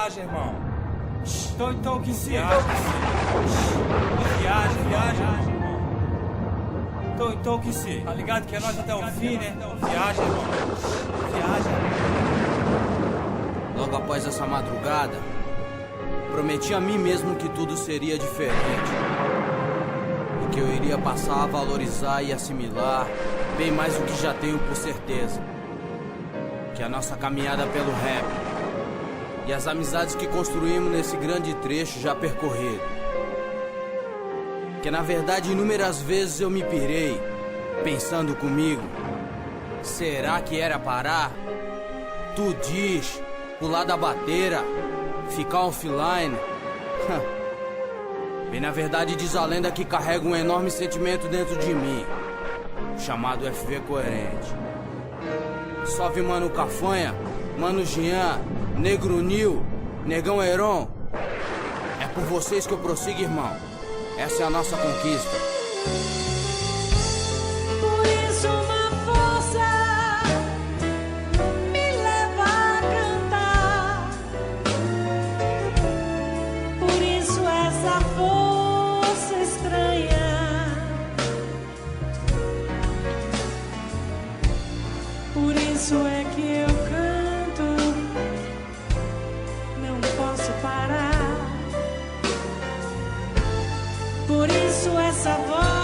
viaja, irmão. Então que se viaja, irmão. Então que se, tá ligado que é nós até o fim, né? Viaja, irmão. Viaja. Logo após essa madrugada, prometi a mim mesmo que tudo seria diferente. E que eu iria passar a valorizar e assimilar bem mais do que já tenho por certeza. Que a nossa caminhada pelo rap e as amizades que construímos nesse grande trecho já percorreram. Que na verdade inúmeras vezes eu me pirei, pensando comigo, será que era parar? Tu diz, pular da bateira, ficar offline. Bem na verdade diz a lenda que carrega um enorme sentimento dentro de mim, chamado FV Coerente. Salve Mano Cafanha, Mano Jean, Negro Nil, Negão Heron. É por vocês que eu prossigo, irmão. Essa é a nossa conquista. Por isso uma força me leva a cantar. Por isso essa força estranha. Por isso é que eu canto, não posso parar. Por isso essa voz